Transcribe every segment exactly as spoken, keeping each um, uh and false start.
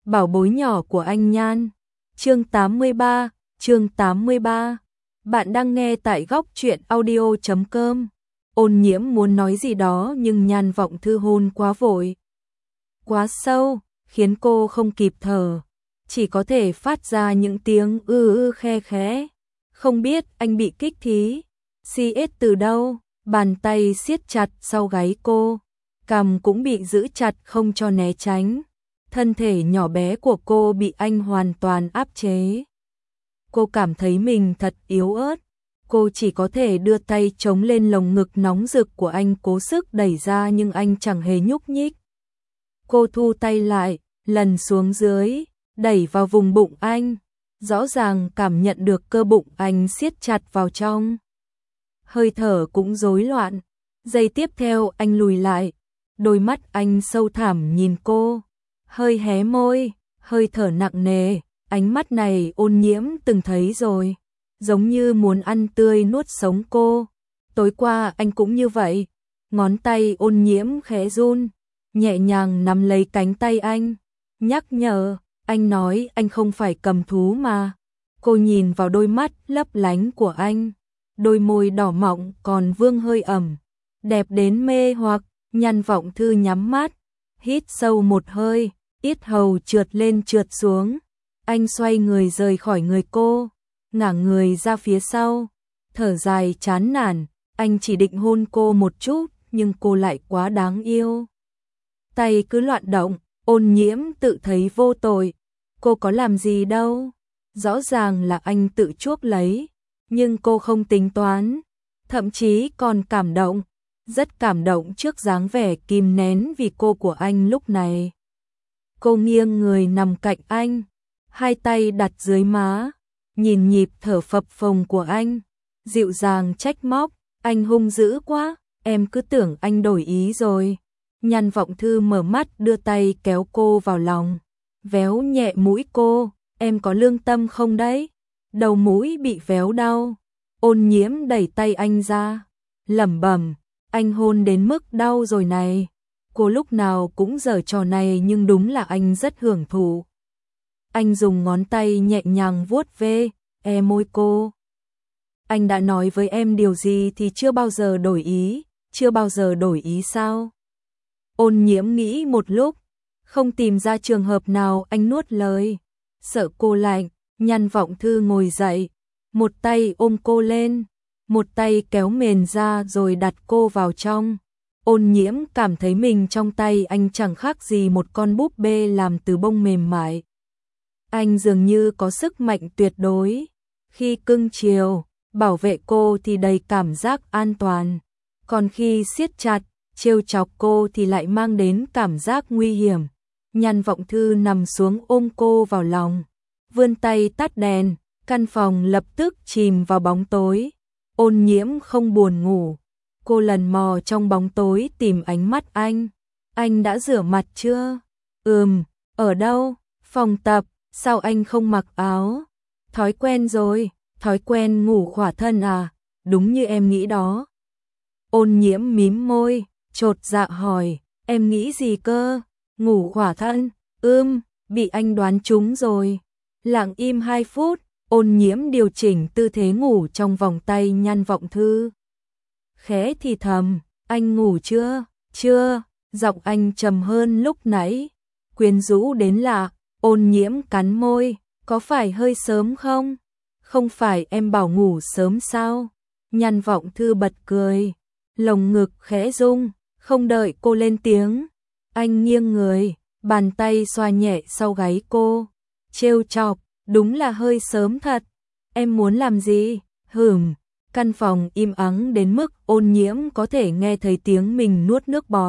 bảo bối nhỏ của anh Nhan. Chương tám mươi ba, chương tám mươi ba. Bạn đang nghe tại góc truyện audio chấm com. Ôn Nhiễm muốn nói gì đó nhưng Nhan Vọng Thư hôn quá vội, quá sâu, khiến cô không kịp thở, chỉ có thể phát ra những tiếng ư ư khe khẽ. Không biết anh bị kích thí, xê ét từ đâu, bàn tay siết chặt sau gáy cô, cằm cũng bị giữ chặt không cho né tránh. Thân thể nhỏ bé của cô bị anh hoàn toàn áp chế. Cô cảm thấy mình thật yếu ớt, cô chỉ có thể đưa tay chống lên lồng ngực nóng rực của anh cố sức đẩy ra nhưng anh chẳng hề nhúc nhích. Cô thu tay lại, lần xuống dưới, đẩy vào vùng bụng anh, rõ ràng cảm nhận được cơ bụng anh siết chặt vào trong. Hơi thở cũng rối loạn, giây tiếp theo anh lùi lại, đôi mắt anh sâu thẳm nhìn cô, hơi hé môi, hơi thở nặng nề, ánh mắt này Ôn Nhiễm từng thấy rồi, giống như muốn ăn tươi nuốt sống cô. Tối qua anh cũng như vậy, ngón tay Ôn Nhiễm khẽ run, nhẹ nhàng nắm lấy cánh tay anh, nhắc nhở, anh nói anh không phải cầm thú mà. Cô nhìn vào đôi mắt lấp lánh của anh, đôi môi đỏ mọng còn vương hơi ẩm, đẹp đến mê hoặc. Nhan Vọng Thư nhắm mắt, hít sâu một hơi, yết hầu trượt lên trượt xuống. Anh xoay người rời khỏi người cô, ngả người ra phía sau, thở dài chán nản. Anh chỉ định hôn cô một chút, nhưng cô lại quá đáng yêu. Tay cứ loạn động, Ôn Nhiễm tự thấy vô tội. Cô có làm gì đâu, rõ ràng là anh tự chuốc lấy, nhưng cô không tính toán, thậm chí còn cảm động, rất cảm động trước dáng vẻ kìm nén vì cô của anh lúc này. Cô nghiêng người nằm cạnh anh, hai tay đặt dưới má, nhìn nhịp thở phập phồng của anh, dịu dàng trách móc, anh hung dữ quá, em cứ tưởng anh đổi ý rồi. Nhan Vọng Thư mở mắt đưa tay kéo cô vào lòng, véo nhẹ mũi cô, em có lương tâm không đấy? Đầu mũi bị véo đau. Ôn Nhiễm đẩy tay anh ra, lẩm bẩm, anh hôn đến mức đau rồi này. Cô lúc nào cũng giở trò này nhưng đúng là anh rất hưởng thụ. Anh dùng ngón tay nhẹ nhàng vuốt ve e môi cô. Anh đã nói với em điều gì thì chưa bao giờ đổi ý, chưa bao giờ đổi ý sao? Ôn Nhiễm nghĩ một lúc, không tìm ra trường hợp nào anh nuốt lời. Sợ cô lạnh, Nhan Vọng Thư ngồi dậy, một tay ôm cô lên, một tay kéo mền ra rồi đặt cô vào trong. Ôn Nhiễm cảm thấy mình trong tay anh chẳng khác gì một con búp bê làm từ bông mềm mại. Anh dường như có sức mạnh tuyệt đối, khi cưng chiều, bảo vệ cô thì đầy cảm giác an toàn, còn khi siết chặt, trêu chọc cô thì lại mang đến cảm giác nguy hiểm. Nhan Vọng Thư nằm xuống ôm cô vào lòng, vươn tay tắt đèn, căn phòng lập tức chìm vào bóng tối. Ôn Nhiễm không buồn ngủ, cô lần mò trong bóng tối tìm ánh mắt anh. Anh đã rửa mặt chưa? Ừm, ở đâu? Phòng tập, sao anh không mặc áo? Thói quen rồi, thói quen ngủ khỏa thân à? Đúng như em nghĩ đó. Ôn Nhiễm mím môi, chột dạ hỏi, em nghĩ gì cơ? Ngủ khỏa thân? Ưm, bị anh đoán trúng rồi. Lặng im hai phút, Ôn Nhiễm điều chỉnh tư thế ngủ trong vòng tay Nhan Vọng Thư. Khẽ thì thầm, anh ngủ chưa? Chưa, giọng anh trầm hơn lúc nãy, quyến rũ đến lạ. Ôn Nhiễm cắn môi, có phải hơi sớm không? Không phải em bảo ngủ sớm sao? Nhan Vọng Thư bật cười, lồng ngực khẽ rung, không đợi cô lên tiếng. Anh nghiêng người, bàn tay xoa nhẹ sau gáy cô, trêu chọc, đúng là hơi sớm thật. Em muốn làm gì? Hửm. Căn phòng im ắng đến mức Ôn Nhiễm có thể nghe thấy tiếng mình nuốt nước bọt.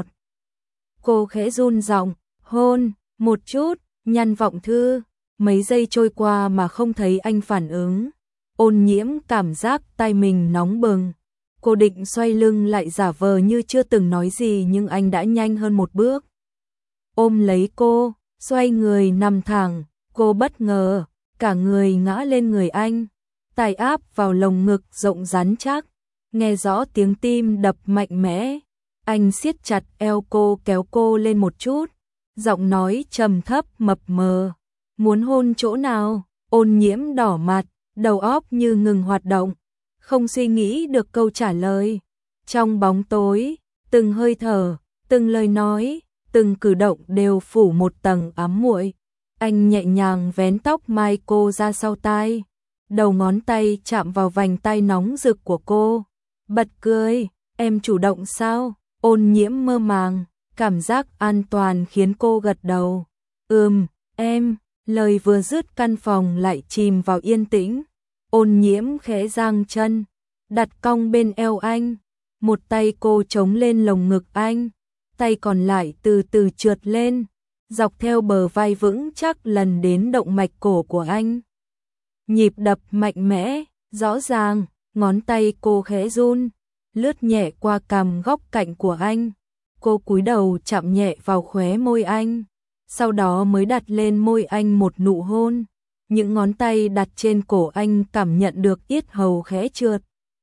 Cô khẽ run giọng, hôn, một chút. Nhan Vọng Thư, mấy giây trôi qua mà không thấy anh phản ứng. Ôn Nhiễm cảm giác tay mình nóng bừng. Cô định xoay lưng lại giả vờ như chưa từng nói gì nhưng anh đã nhanh hơn một bước, ôm lấy cô, xoay người nằm thẳng. Cô bất ngờ, cả người ngã lên người anh, tay áp vào lồng ngực rộng rắn chắc, nghe rõ tiếng tim đập mạnh mẽ. Anh siết chặt eo cô kéo cô lên một chút, giọng nói trầm thấp mập mờ. Muốn hôn chỗ nào? Ôn Nhiễm đỏ mặt, đầu óc như ngừng hoạt động, không suy nghĩ được câu trả lời. Trong bóng tối, từng hơi thở, từng lời nói, từng cử động đều phủ một tầng ám muội. Anh nhẹ nhàng vén tóc mai cô ra sau tai, đầu ngón tay chạm vào vành tai nóng rực của cô. Bật cười, em chủ động sao? Ôn Nhiễm mơ màng, cảm giác an toàn khiến cô gật đầu. Ừm, em, lời vừa dứt căn phòng lại chìm vào yên tĩnh. Ôn Nhiễm khẽ giang chân, đặt cong bên eo anh, một tay cô chống lên lồng ngực anh, tay còn lại từ từ trượt lên, dọc theo bờ vai vững chắc lần đến động mạch cổ của anh. Nhịp đập mạnh mẽ, rõ ràng, ngón tay cô khẽ run, lướt nhẹ qua cằm góc cạnh của anh. Cô cúi đầu chạm nhẹ vào khóe môi anh, sau đó mới đặt lên môi anh một nụ hôn. Những ngón tay đặt trên cổ anh cảm nhận được yết hầu khẽ trượt.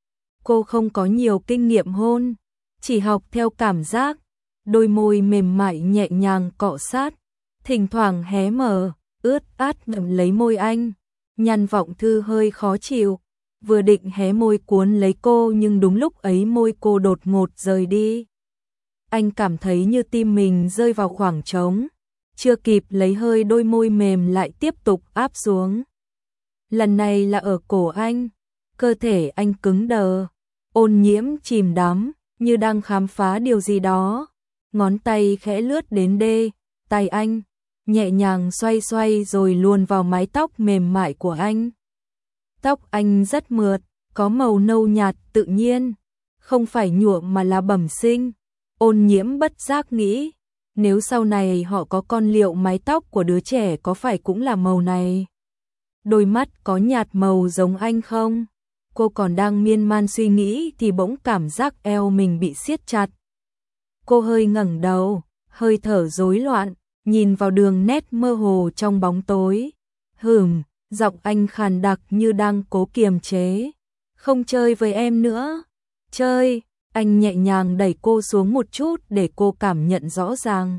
Cô không có nhiều kinh nghiệm hôn, chỉ học theo cảm giác. Đôi môi mềm mại nhẹ nhàng cọ sát, thỉnh thoảng hé mở, ướt át ngậm lấy môi anh. Nhan Vọng Thư hơi khó chịu, vừa định hé môi cuốn lấy cô nhưng đúng lúc ấy môi cô đột ngột rời đi. Anh cảm thấy như tim mình rơi vào khoảng trống, chưa kịp lấy hơi đôi môi mềm lại tiếp tục áp xuống. Lần này là ở cổ anh, cơ thể anh cứng đờ, Ôn Nhiễm chìm đắm, như đang khám phá điều gì đó. Ngón tay khẽ lướt đến đê, tay anh, nhẹ nhàng xoay xoay rồi luồn vào mái tóc mềm mại của anh. Tóc anh rất mượt, có màu nâu nhạt tự nhiên, không phải nhuộm mà là bẩm sinh. Ôn Nhiễm bất giác nghĩ, nếu sau này họ có con liệu mái tóc của đứa trẻ có phải cũng là màu này? Đôi mắt có nhạt màu giống anh không? Cô còn đang miên man suy nghĩ thì bỗng cảm giác eo mình bị siết chặt. Cô hơi ngẩng đầu, hơi thở rối loạn, nhìn vào đường nét mơ hồ trong bóng tối. Hừm, giọng anh khàn đặc như đang cố kiềm chế. Không chơi với em nữa. Chơi, anh nhẹ nhàng đẩy cô xuống một chút để cô cảm nhận rõ ràng.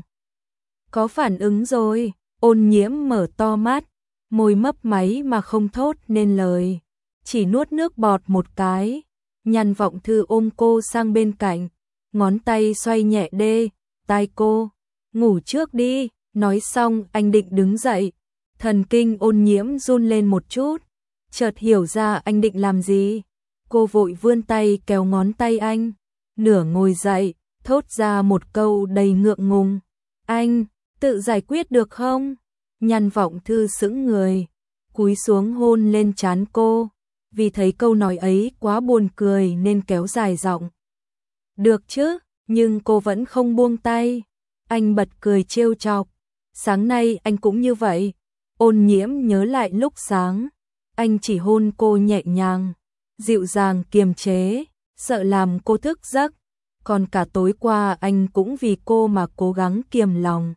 Có phản ứng rồi, Ôn Nhiễm mở to mắt, môi mấp máy mà không thốt nên lời, chỉ nuốt nước bọt một cái. Nhan Vọng Thư ôm cô sang bên cạnh, ngón tay xoay nhẹ đê, tai cô, ngủ trước đi. Nói xong anh định đứng dậy, thần kinh Ôn Nhiễm run lên một chút, chợt hiểu ra anh định làm gì. Cô vội vươn tay kéo ngón tay anh, nửa ngồi dậy, thốt ra một câu đầy ngượng ngùng. Anh, tự giải quyết được không? Nhan Vọng Thư sững người, cúi xuống hôn lên trán cô, vì thấy câu nói ấy quá buồn cười nên kéo dài giọng. Được chứ, nhưng cô vẫn không buông tay. Anh bật cười trêu chọc. Sáng nay anh cũng như vậy. Ôn Nhiễm nhớ lại lúc sáng, anh chỉ hôn cô nhẹ nhàng, dịu dàng kiềm chế, sợ làm cô thức giấc. Còn cả tối qua anh cũng vì cô mà cố gắng kiềm lòng,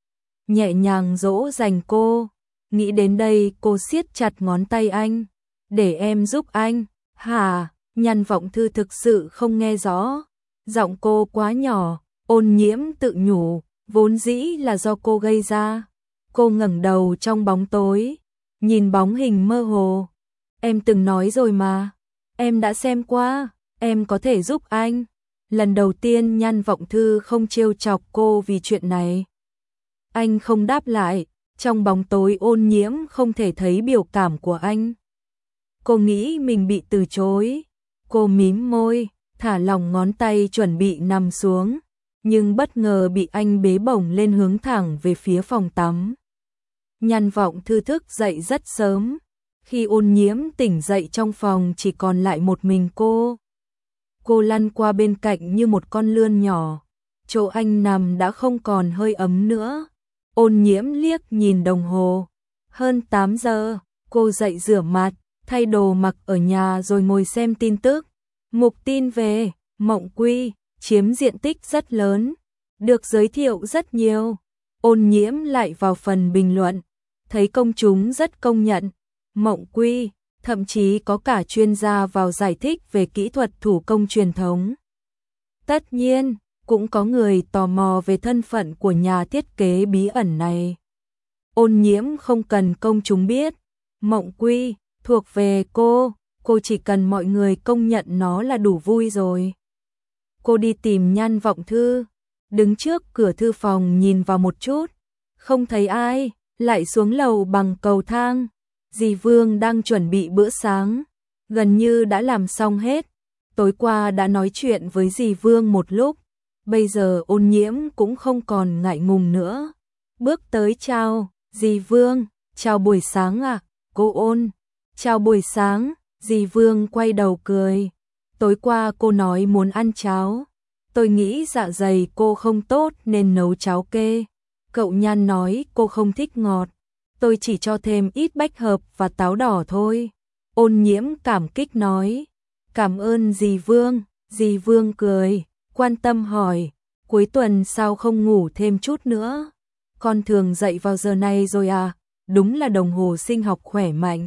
nhẹ nhàng dỗ dành cô. Nghĩ đến đây cô siết chặt ngón tay anh. Để em giúp anh. Hả? Nhan Vọng Thư thực sự không nghe rõ. Giọng cô quá nhỏ. Ôn Nhiễm tự nhủ, vốn dĩ là do cô gây ra. Cô ngẩng đầu trong bóng tối, nhìn bóng hình mơ hồ. Em từng nói rồi mà. Em đã xem qua. Em có thể giúp anh. Lần đầu tiên Nhan Vọng Thư không trêu chọc cô vì chuyện này. Anh không đáp lại. Trong bóng tối Ôn Nhiễm không thể thấy biểu cảm của anh. Cô nghĩ mình bị từ chối. Cô mím môi, thả lỏng ngón tay chuẩn bị nằm xuống, nhưng bất ngờ bị anh bế bổng lên hướng thẳng về phía phòng tắm. Nhan Vọng Thư thức dậy rất sớm. Khi Ôn Nhiễm tỉnh dậy trong phòng chỉ còn lại một mình cô. Cô lăn qua bên cạnh như một con lươn nhỏ. Chỗ anh nằm đã không còn hơi ấm nữa. Ôn Nhiễm liếc nhìn đồng hồ. Hơn tám giờ, cô dậy rửa mặt, thay đồ mặc ở nhà rồi ngồi xem tin tức. Mục tin về Mộng Quy chiếm diện tích rất lớn, được giới thiệu rất nhiều. Ôn Nhiễm lại vào phần bình luận, thấy công chúng rất công nhận Mộng Quy, thậm chí có cả chuyên gia vào giải thích về kỹ thuật thủ công truyền thống. Tất nhiên, cũng có người tò mò về thân phận của nhà thiết kế bí ẩn này. Ôn Nhiễm không cần công chúng biết, Mộng Quy thuộc về cô, cô chỉ cần mọi người công nhận nó là đủ vui rồi. Cô đi tìm Nhan Vọng Thư, đứng trước cửa thư phòng nhìn vào một chút, không thấy ai, lại xuống lầu bằng cầu thang. Dì Vương đang chuẩn bị bữa sáng, gần như đã làm xong hết. Tối qua đã nói chuyện với dì Vương một lúc, bây giờ Ôn Nhiễm cũng không còn ngại ngùng nữa. Bước tới chào, dì Vương, chào buổi sáng ạ, à, cô Ôn. Chào buổi sáng, dì Vương quay đầu cười. Tối qua cô nói muốn ăn cháo, tôi nghĩ dạ dày cô không tốt nên nấu cháo kê. Cậu Nhan nói cô không thích ngọt, tôi chỉ cho thêm ít bách hợp và táo đỏ thôi. Ôn Nhiễm cảm kích nói, cảm ơn dì Vương. Dì Vương cười, quan tâm hỏi, cuối tuần sao không ngủ thêm chút nữa? Con thường dậy vào giờ này rồi à? Đúng là đồng hồ sinh học khỏe mạnh.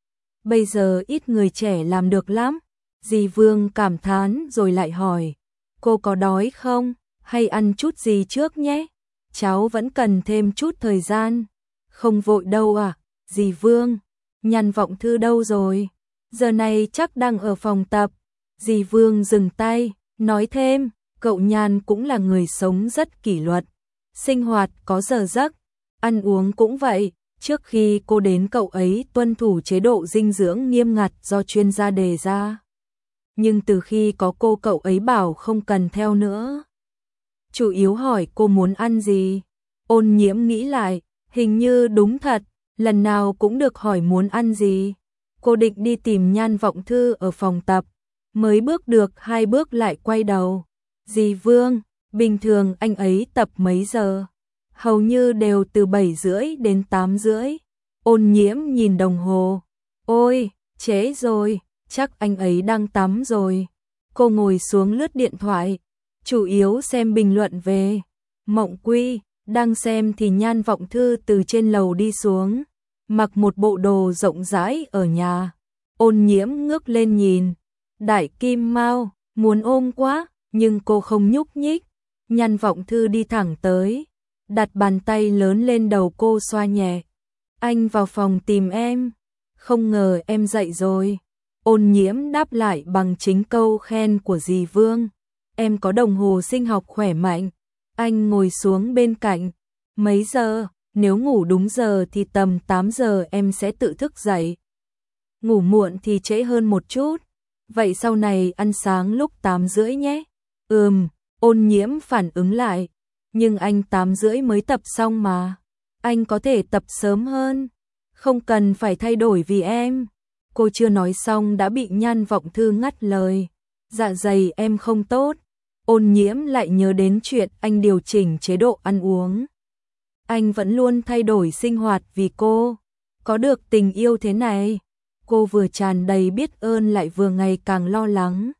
Bây giờ ít người trẻ làm được lắm. Dì Vương cảm thán rồi lại hỏi, cô có đói không? Hay ăn chút gì trước nhé? Cháu vẫn cần thêm chút thời gian. Không vội đâu à? Dì Vương, Nhan Vọng Thư đâu rồi? Giờ này chắc đang ở phòng tập. Dì Vương dừng tay, nói thêm, cậu Nhan cũng là người sống rất kỷ luật, sinh hoạt có giờ giấc, ăn uống cũng vậy. Trước khi cô đến cậu ấy tuân thủ chế độ dinh dưỡng nghiêm ngặt do chuyên gia đề ra. Nhưng từ khi có cô cậu ấy bảo không cần theo nữa. Chủ yếu hỏi cô muốn ăn gì. Ôn Nhiễm nghĩ lại, hình như đúng thật, lần nào cũng được hỏi muốn ăn gì. Cô định đi tìm Nhan Vọng Thư ở phòng tập, mới bước được hai bước lại quay đầu. Dì Vương, bình thường anh ấy tập mấy giờ? Hầu như đều từ bảy rưỡi đến tám rưỡi. Ôn Nhiễm nhìn đồng hồ. Ôi, trễ rồi, chắc anh ấy đang tắm rồi. Cô ngồi xuống lướt điện thoại, chủ yếu xem bình luận về Mộng Quy. Đang xem thì Nhan Vọng Thư từ trên lầu đi xuống, mặc một bộ đồ rộng rãi ở nhà. Ôn Nhiễm ngước lên nhìn, Đại Kim Mao, muốn ôm quá, nhưng cô không nhúc nhích. Nhan Vọng Thư đi thẳng tới, đặt bàn tay lớn lên đầu cô xoa nhẹ. Anh vào phòng tìm em, không ngờ em dậy rồi. Ôn Nhiễm đáp lại bằng chính câu khen của dì Vương, em có đồng hồ sinh học khỏe mạnh. Anh ngồi xuống bên cạnh, mấy giờ? Nếu ngủ đúng giờ thì tầm tám giờ em sẽ tự thức dậy. Ngủ muộn thì trễ hơn một chút. Vậy sau này ăn sáng lúc tám rưỡi nhé. Ừm, Ôn Nhiễm phản ứng lại. Nhưng anh tám rưỡi mới tập xong mà. Anh có thể tập sớm hơn. Không cần phải thay đổi vì em. Cô chưa nói xong đã bị Nhan Vọng Thư ngắt lời. Dạ dày em không tốt. Ôn Nhiễm lại nhớ đến chuyện anh điều chỉnh chế độ ăn uống. Anh vẫn luôn thay đổi sinh hoạt vì cô. Có được tình yêu thế này, cô vừa tràn đầy biết ơn lại vừa ngày càng lo lắng.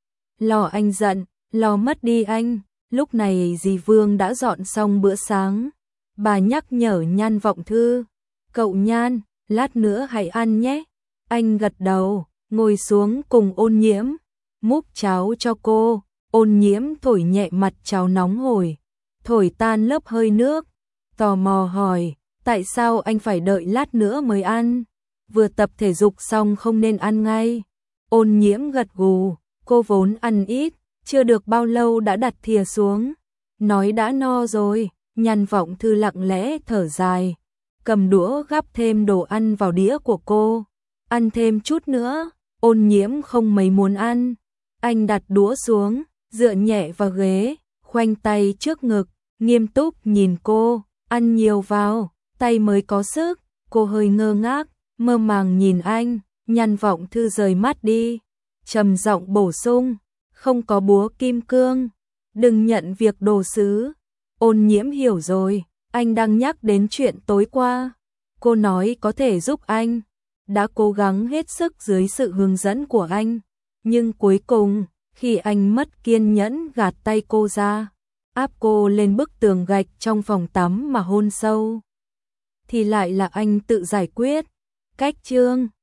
Lo anh giận, lo mất đi anh. Lúc này dì Vương đã dọn xong bữa sáng. Bà nhắc nhở Nhan Vọng Thư, cậu Nhan, lát nữa hãy ăn nhé. Anh gật đầu, ngồi xuống cùng Ôn Nhiễm, múc cháo cho cô. Ôn Nhiễm thổi nhẹ mặt cháo nóng hổi, thổi tan lớp hơi nước, tò mò hỏi, tại sao anh phải đợi lát nữa mới ăn? Vừa tập thể dục xong không nên ăn ngay. Ôn Nhiễm gật gù, cô vốn ăn ít, chưa được bao lâu đã đặt thìa xuống, nói đã no rồi. Nhan Vọng Thư lặng lẽ thở dài, cầm đũa gắp thêm đồ ăn vào đĩa của cô. Ăn thêm chút nữa. Ôn Nhiễm không mấy muốn ăn. Anh đặt đũa xuống, dựa nhẹ vào ghế, khoanh tay trước ngực, nghiêm túc nhìn cô, ăn nhiều vào, tay mới có sức. Cô hơi ngơ ngác, mơ màng nhìn anh. Nhan Vọng Thư rời mắt đi, trầm giọng bổ sung, không có búa kim cương, đừng nhận việc đồ sứ. Ôn Nhiễm hiểu rồi, anh đang nhắc đến chuyện tối qua. Cô nói có thể giúp anh, đã cố gắng hết sức dưới sự hướng dẫn của anh, nhưng cuối cùng, khi anh mất kiên nhẫn gạt tay cô ra, áp cô lên bức tường gạch trong phòng tắm mà hôn sâu, thì lại là anh tự giải quyết. Cách chương